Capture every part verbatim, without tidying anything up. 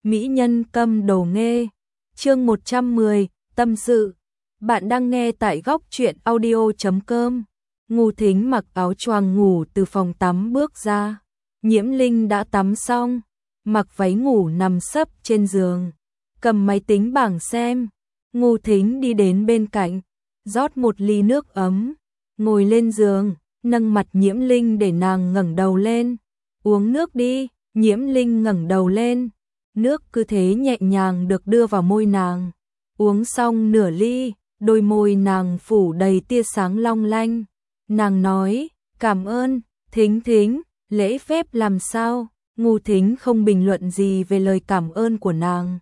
Mỹ nhân câm đồ nghê. Chương một trăm mười, tâm sự. Bạn đang nghe tại góc truyện audio chấm com. Ngô Thính mặc áo choàng ngủ từ phòng tắm bước ra. Nhiễm Linh đã tắm xong, mặc váy ngủ nằm sấp trên giường, cầm máy tính bảng xem. Ngô Thính đi đến bên cạnh, rót một ly nước ấm, ngồi lên giường, nâng mặt Nhiễm Linh để nàng ngẩng đầu lên. Uống nước đi. Nhiễm Linh ngẩng đầu lên, nước cứ thế nhẹ nhàng được đưa vào môi nàng. Uống xong nửa ly, đôi môi nàng phủ đầy tia sáng long lanh. Nàng nói, cảm ơn, Thính Thính, lễ phép làm sao? Ngô Thính không bình luận gì về lời cảm ơn của nàng.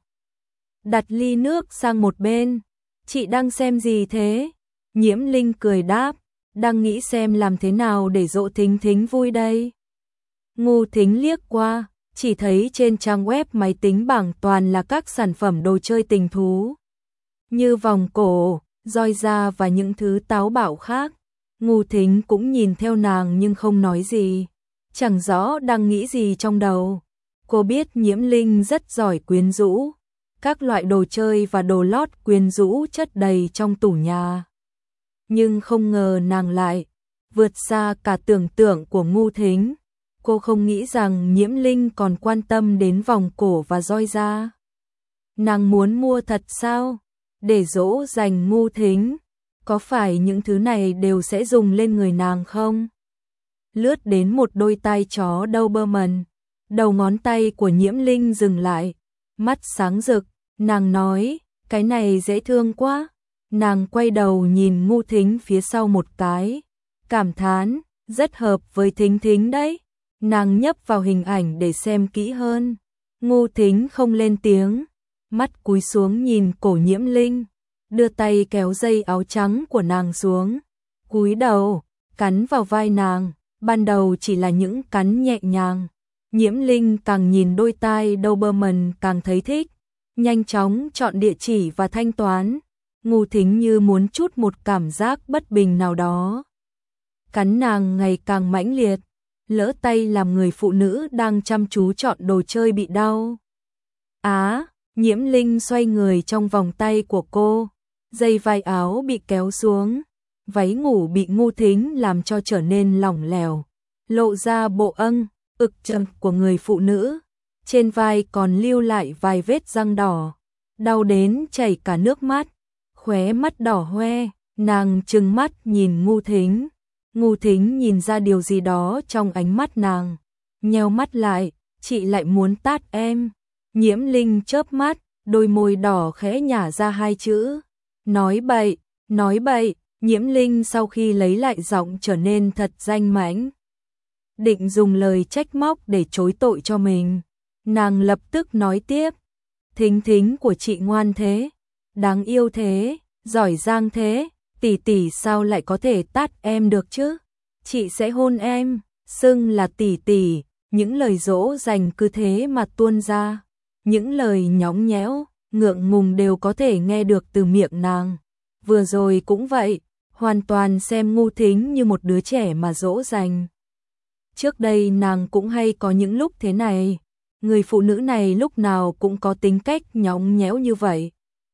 Đặt ly nước sang một bên, chị đang xem gì thế? Nhiễm Linh cười đáp, đang nghĩ xem làm thế nào để dỗ Thính Thính vui đây. Ngô Thính liếc qua, chỉ thấy trên trang web máy tính bảng toàn là các sản phẩm đồ chơi tình thú, như vòng cổ, roi da và những thứ táo bạo khác. Ngô Thính cũng nhìn theo nàng nhưng không nói gì, chẳng rõ đang nghĩ gì trong đầu. Cô biết Nhiễm Linh rất giỏi quyến rũ, các loại đồ chơi và đồ lót quyến rũ chất đầy trong tủ nhà. Nhưng không ngờ nàng lại vượt xa cả tưởng tượng của Ngô Thính. Cô không nghĩ rằng Nhiễm Linh còn quan tâm đến vòng cổ và roi da. Nàng muốn mua thật sao? Để dỗ dành Ngô Thính. Có phải những thứ này đều sẽ dùng lên người nàng không? Lướt đến một đôi tai chó Doberman. Đầu ngón tay của Nhiễm Linh dừng lại. Mắt sáng rực. Nàng nói, cái này dễ thương quá. Nàng quay đầu nhìn Ngô Thính phía sau một cái. Cảm thán, rất hợp với Thính Thính đấy. Nàng nhấp vào hình ảnh để xem kỹ hơn. Ngô Thính không lên tiếng, mắt cúi xuống nhìn cổ Nhiễm Linh, đưa tay kéo dây áo trắng của nàng xuống, cúi đầu, cắn vào vai nàng. Ban đầu chỉ là những cắn nhẹ nhàng, Nhiễm Linh càng nhìn đôi tai Doberman càng thấy thích, nhanh chóng chọn địa chỉ và thanh toán. Ngô Thính như muốn chút một cảm giác bất bình nào đó. Cắn nàng ngày càng mãnh liệt, lỡ tay làm người phụ nữ đang chăm chú chọn đồ chơi bị đau. Á, Nhiễm Linh xoay người trong vòng tay của cô, dây vai áo bị kéo xuống, váy ngủ bị Ngô Thính làm cho trở nên lỏng lẻo, lộ ra bộ âng, ực châm của người phụ nữ, trên vai còn lưu lại vài vết răng đỏ, đau đến chảy cả nước mắt, khóe mắt đỏ hoe, nàng trừng mắt nhìn Ngô Thính. Ngô Thính nhìn ra điều gì đó trong ánh mắt nàng, nheo mắt lại, chị lại muốn tát em. Nhiễm Linh chớp mắt, đôi môi đỏ khẽ nhả ra hai chữ, nói bậy, nói bậy. Nhiễm Linh sau khi lấy lại giọng trở nên thật danh mãnh, định dùng lời trách móc để chối tội cho mình. Nàng lập tức nói tiếp, Thính Thính của chị ngoan thế, đáng yêu thế, giỏi giang thế. Tỷ tỷ sao lại có thể tát em được chứ? Chị sẽ hôn em, xưng là tỷ tỷ. Những lời dỗ dành cứ thế mà tuôn ra, những lời nhõng nhẽo, ngượng ngùng đều có thể nghe được từ miệng nàng. Vừa rồi cũng vậy, hoàn toàn xem Ngô Thính như một đứa trẻ mà dỗ dành. Trước đây nàng cũng hay có những lúc thế này, người phụ nữ này lúc nào cũng có tính cách nhõng nhẽo như vậy.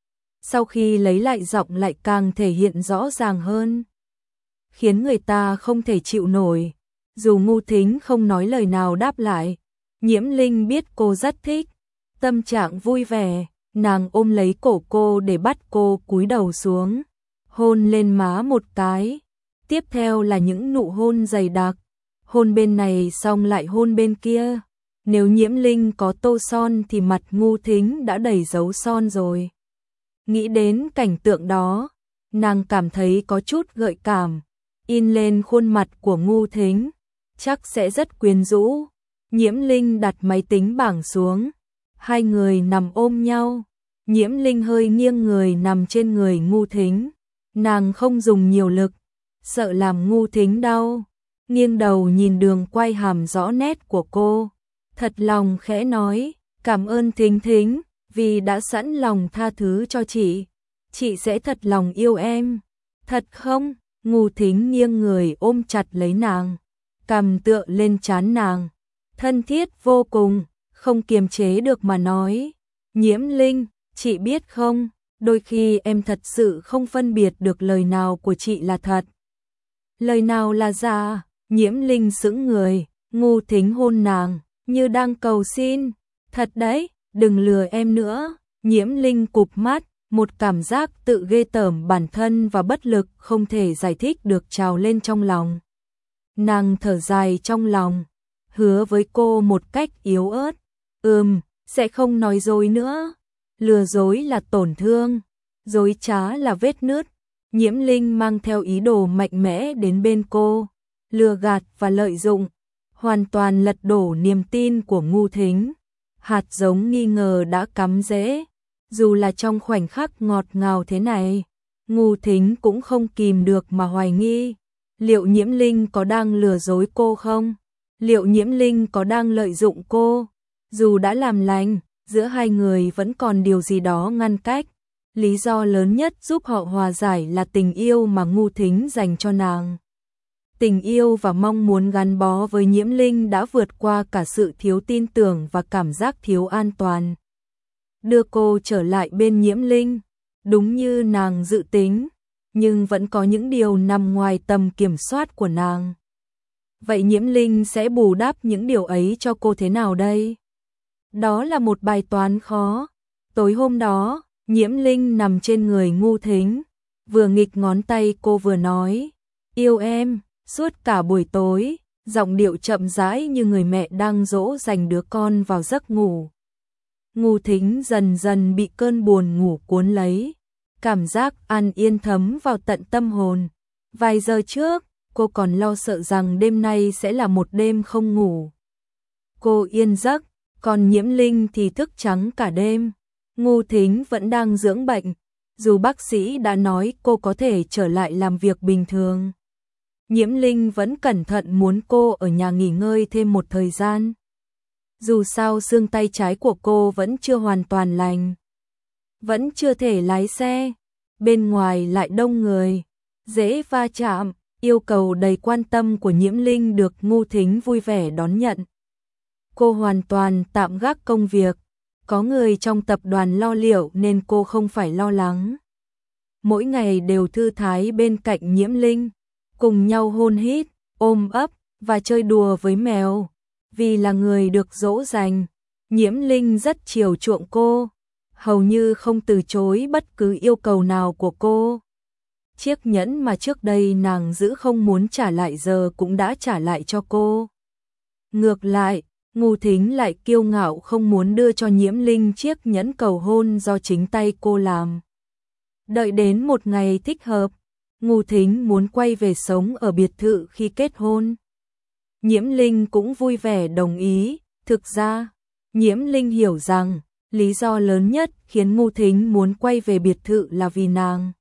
Sau khi lấy lại giọng lại càng thể hiện rõ ràng hơn, khiến người ta không thể chịu nổi. Dù Ngô Thính không nói lời nào đáp lại, Nhiễm Linh biết cô rất thích, tâm trạng vui vẻ, nàng ôm lấy cổ cô để bắt cô cúi đầu xuống, hôn lên má một cái, tiếp theo là những nụ hôn dày đặc, hôn bên này xong lại hôn bên kia. Nếu Nhiễm Linh có tô son thì mặt Ngô Thính đã đầy dấu son rồi. Nghĩ đến cảnh tượng đó, nàng cảm thấy có chút gợi cảm, in lên khuôn mặt của Ngô Thính, chắc sẽ rất quyến rũ. Nhiễm Linh đặt máy tính bảng xuống, hai người nằm ôm nhau, Nhiễm Linh hơi nghiêng người nằm trên người Ngô Thính, nàng không dùng nhiều lực, sợ làm Ngô Thính đau, nghiêng đầu nhìn đường quay hàm rõ nét của cô, thật lòng khẽ nói, cảm ơn Thính Thính, vì đã sẵn lòng tha thứ cho chị, chị sẽ thật lòng yêu em. Thật không? Ngô Thính nghiêng người ôm chặt lấy nàng, cằm tựa lên trán nàng, thân thiết vô cùng, không kiềm chế được mà nói, Nhiễm Linh, chị biết không, đôi khi em thật sự không phân biệt được lời nào của chị là thật. Lời nào là giả. Nhiễm Linh sững người, Ngô Thính hôn nàng, như đang cầu xin. Thật đấy, đừng lừa em nữa. Nhiễm Linh cụp mắt, một cảm giác tự ghê tởm bản thân và bất lực không thể giải thích được trào lên trong lòng. Nàng thở dài trong lòng, hứa với cô một cách yếu ớt. Ừm, sẽ không nói dối nữa. Lừa dối là tổn thương, dối trá là vết nứt. Nhiễm Linh mang theo ý đồ mạnh mẽ đến bên cô, lừa gạt và lợi dụng, hoàn toàn lật đổ niềm tin của Ngô Thính. Hạt giống nghi ngờ đã cắm rễ, dù là trong khoảnh khắc ngọt ngào thế này, Ngô Thính cũng không kìm được mà hoài nghi, liệu Nhiễm Linh có đang lừa dối cô không? Liệu Nhiễm Linh có đang lợi dụng cô? Dù đã làm lành, giữa hai người vẫn còn điều gì đó ngăn cách. Lý do lớn nhất giúp họ hòa giải là tình yêu mà Ngô Thính dành cho nàng. Tình yêu và mong muốn gắn bó với Nhiễm Linh đã vượt qua cả sự thiếu tin tưởng và cảm giác thiếu an toàn. Đưa cô trở lại bên Nhiễm Linh, đúng như nàng dự tính, nhưng vẫn có những điều nằm ngoài tầm kiểm soát của nàng. Vậy Nhiễm Linh sẽ bù đắp những điều ấy cho cô thế nào đây? Đó là một bài toán khó. Tối hôm đó, Nhiễm Linh nằm trên người Ngô Thính, vừa nghịch ngón tay cô vừa nói, yêu em, suốt cả buổi tối, giọng điệu chậm rãi như người mẹ đang dỗ dành đứa con vào giấc ngủ. Ngô Thính dần dần bị cơn buồn ngủ cuốn lấy, cảm giác an yên thấm vào tận tâm hồn. Vài giờ trước, cô còn lo sợ rằng đêm nay sẽ là một đêm không ngủ. Cô yên giấc, còn Nhiễm Linh thì thức trắng cả đêm. Ngô Thính vẫn đang dưỡng bệnh, dù bác sĩ đã nói cô có thể trở lại làm việc bình thường. Nhiễm Linh vẫn cẩn thận muốn cô ở nhà nghỉ ngơi thêm một thời gian. Dù sao xương tay trái của cô vẫn chưa hoàn toàn lành, vẫn chưa thể lái xe, bên ngoài lại đông người, dễ va chạm, yêu cầu đầy quan tâm của Nhiễm Linh được Ngô Thính vui vẻ đón nhận. Cô hoàn toàn tạm gác công việc, có người trong tập đoàn lo liệu nên cô không phải lo lắng. Mỗi ngày đều thư thái bên cạnh Nhiễm Linh, cùng nhau hôn hít, ôm ấp và chơi đùa với mèo. Vì là người được dỗ dành, Nhiễm Linh rất chiều chuộng cô, hầu như không từ chối bất cứ yêu cầu nào của cô. Chiếc nhẫn mà trước đây nàng giữ không muốn trả lại giờ cũng đã trả lại cho cô. Ngược lại, Ngô Thính lại kiêu ngạo không muốn đưa cho Nhiễm Linh chiếc nhẫn cầu hôn do chính tay cô làm. Đợi đến một ngày thích hợp, Ngô Thính muốn quay về sống ở biệt thự khi kết hôn. Nhiễm Linh cũng vui vẻ đồng ý. Thực ra, Nhiễm Linh hiểu rằng lý do lớn nhất khiến Ngô Thính muốn quay về biệt thự là vì nàng.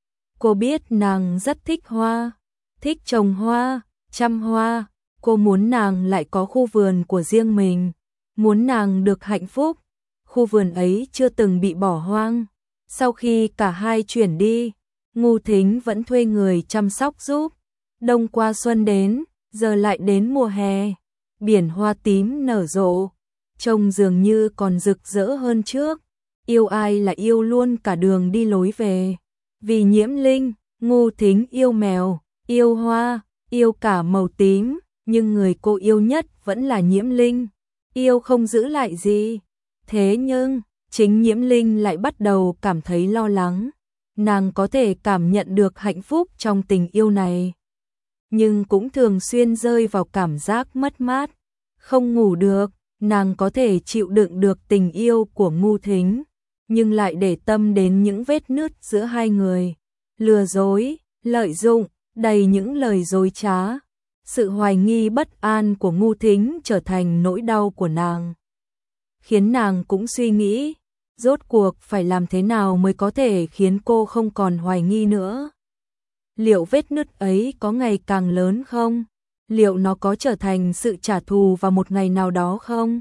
Cô biết nàng rất thích hoa, thích trồng hoa, chăm hoa. Cô muốn nàng lại có khu vườn của riêng mình, muốn nàng được hạnh phúc. Khu vườn ấy chưa từng bị bỏ hoang. Sau khi cả hai chuyển đi, Ngô Thính vẫn thuê người chăm sóc giúp. Đông qua xuân đến, giờ lại đến mùa hè, biển hoa tím nở rộ, trông dường như còn rực rỡ hơn trước. Yêu ai là yêu luôn cả đường đi lối về. Vì Nhiễm Linh, Ngô Thính yêu mèo, yêu hoa, yêu cả màu tím, nhưng người cô yêu nhất vẫn là Nhiễm Linh. Yêu không giữ lại gì. Thế nhưng, chính Nhiễm Linh lại bắt đầu cảm thấy lo lắng. Nàng có thể cảm nhận được hạnh phúc trong tình yêu này, nhưng cũng thường xuyên rơi vào cảm giác mất mát, không ngủ được. Nàng có thể chịu đựng được tình yêu của Ngô Thính, nhưng lại để tâm đến những vết nứt giữa hai người, lừa dối, lợi dụng, đầy những lời dối trá. Sự hoài nghi bất an của Ngô Thính trở thành nỗi đau của nàng, khiến nàng cũng suy nghĩ, rốt cuộc phải làm thế nào mới có thể khiến cô không còn hoài nghi nữa. Liệu vết nứt ấy có ngày càng lớn không? Liệu nó có trở thành sự trả thù vào một ngày nào đó không?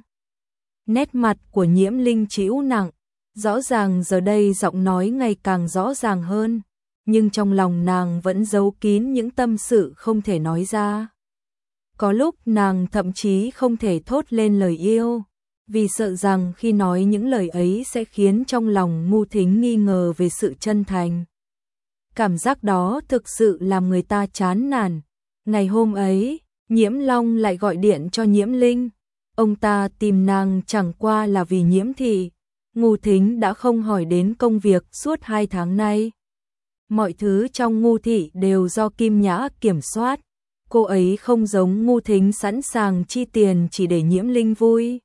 Nét mặt của Nhiễm Linh trĩu nặng, rõ ràng giờ đây giọng nói ngày càng rõ ràng hơn, nhưng trong lòng nàng vẫn giấu kín những tâm sự không thể nói ra. Có lúc nàng thậm chí không thể thốt lên lời yêu, vì sợ rằng khi nói những lời ấy sẽ khiến trong lòng Ngu Thính nghi ngờ về sự chân thành. Cảm giác đó thực sự làm người ta chán nản. Ngày hôm ấy, Nhiễm Long lại gọi điện cho Nhiễm Linh. Ông ta tìm nàng chẳng qua là vì Nhiễm Thị. Ngu Thính đã không hỏi đến công việc suốt hai tháng nay. Mọi thứ trong Ngu Thị đều do Kim Nhã kiểm soát. Cô ấy không giống Ngu Thính sẵn sàng chi tiền chỉ để Nhiễm Linh vui.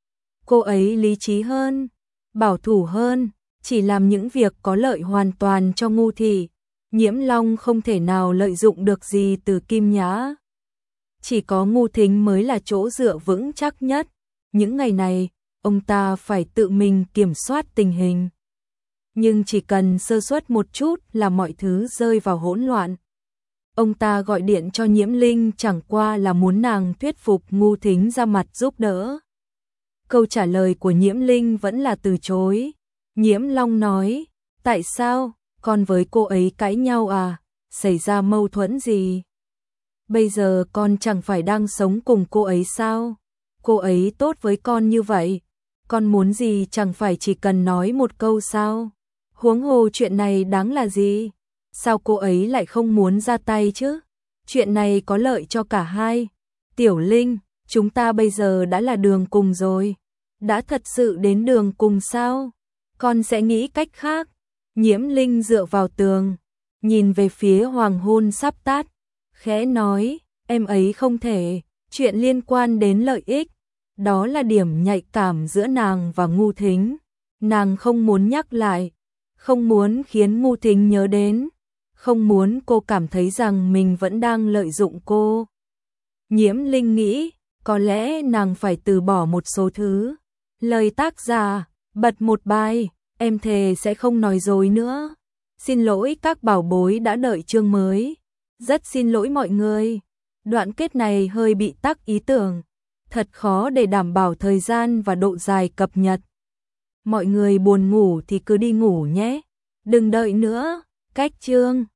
Cô ấy lý trí hơn, bảo thủ hơn, chỉ làm những việc có lợi hoàn toàn cho Ngu Thị. Nhiễm Long không thể nào lợi dụng được gì từ Kim Nhã. Chỉ có Ngu Thính mới là chỗ dựa vững chắc nhất. Những ngày này, ông ta phải tự mình kiểm soát tình hình. Nhưng chỉ cần sơ suất một chút là mọi thứ rơi vào hỗn loạn. Ông ta gọi điện cho Nhiễm Linh chẳng qua là muốn nàng thuyết phục Ngu Thính ra mặt giúp đỡ. Câu trả lời của Nhiễm Linh vẫn là từ chối. Nhiễm Long nói, tại sao, con với cô ấy cãi nhau à, xảy ra mâu thuẫn gì? Bây giờ con chẳng phải đang sống cùng cô ấy sao? Cô ấy tốt với con như vậy, con muốn gì chẳng phải chỉ cần nói một câu sao? Huống hồ chuyện này đáng là gì? Sao cô ấy lại không muốn ra tay chứ? Chuyện này có lợi cho cả hai. Tiểu Linh, chúng ta bây giờ đã là đường cùng rồi. Đã thật sự đến đường cùng sao? Con sẽ nghĩ cách khác. Nhiễm Linh dựa vào tường, nhìn về phía hoàng hôn sắp tắt, khẽ nói, em ấy không thể, chuyện liên quan đến lợi ích. Đó là điểm nhạy cảm giữa nàng và Ngu Thính. Nàng không muốn nhắc lại, không muốn khiến Ngu Thính nhớ đến, không muốn cô cảm thấy rằng mình vẫn đang lợi dụng cô. Nhiễm Linh nghĩ, có lẽ nàng phải từ bỏ một số thứ. Lời tác giả, bật một bài, em thề sẽ không nói dối nữa. Xin lỗi các bảo bối đã đợi chương mới. Rất xin lỗi mọi người. Đoạn kết này hơi bị tắc ý tưởng. Thật khó để đảm bảo thời gian và độ dài cập nhật. Mọi người buồn ngủ thì cứ đi ngủ nhé. Đừng đợi nữa. Cách chương